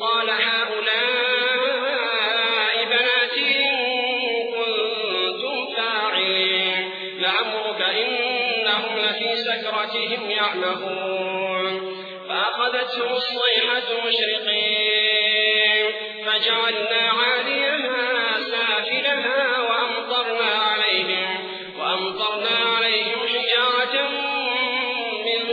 قال هؤلاء بناتي إن كنتم فاعلين لعمرك إنهم لفي سكرتهم يعمهون فأخذتهم الصيحة مشرقين فجعلنا عاليها سافلها وأمطرنا عليهم حجارة من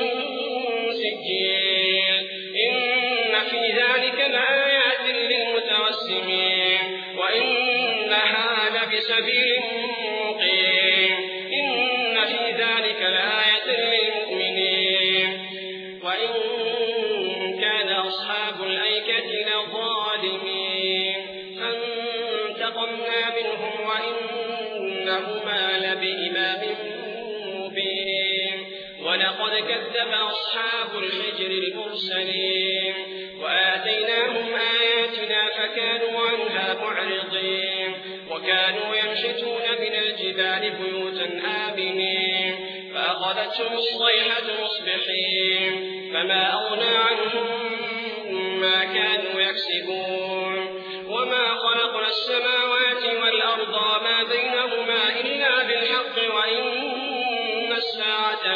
سجيل إن في ذلك لآيات للمتوسمين وإنها لبسبيل مقيم إن في ذلك لآية للمؤمنين وإن كان أصحاب الأيكة لظالمين فانتقمنا منهم وإنهما لبإمام مبين ولقد كذب أصحاب الحجر المرسلين وآتيناهم آياتنا فكانوا عنها معرضين وكانوا ينحتون من الجبال بيوتا آمنين فأخذتهم الصيحة مصبحين فما أغنى عنهم ما كانوا يكسبون وما خلقنا السماوات والأرض وما بينهما إلا بالحق وإن الساعة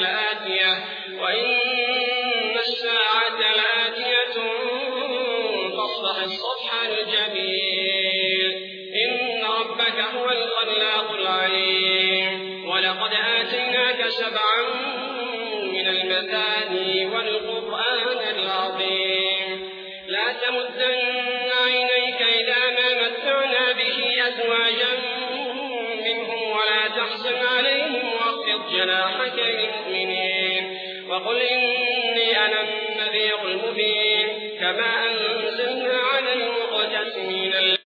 لآتية فاصفح الصفح الجميل إن ربك هو الخلاق العليم ولقد آتيناك 7 من المثاني والقرآن العظيم لا تمدن عينيك إلى ما متعنا به أزواجا منهم ولا تحزن عليهم واخفض جناحك للمؤمنين وقل إني أنا النذير المبين كما أنزلنا على المقتسمين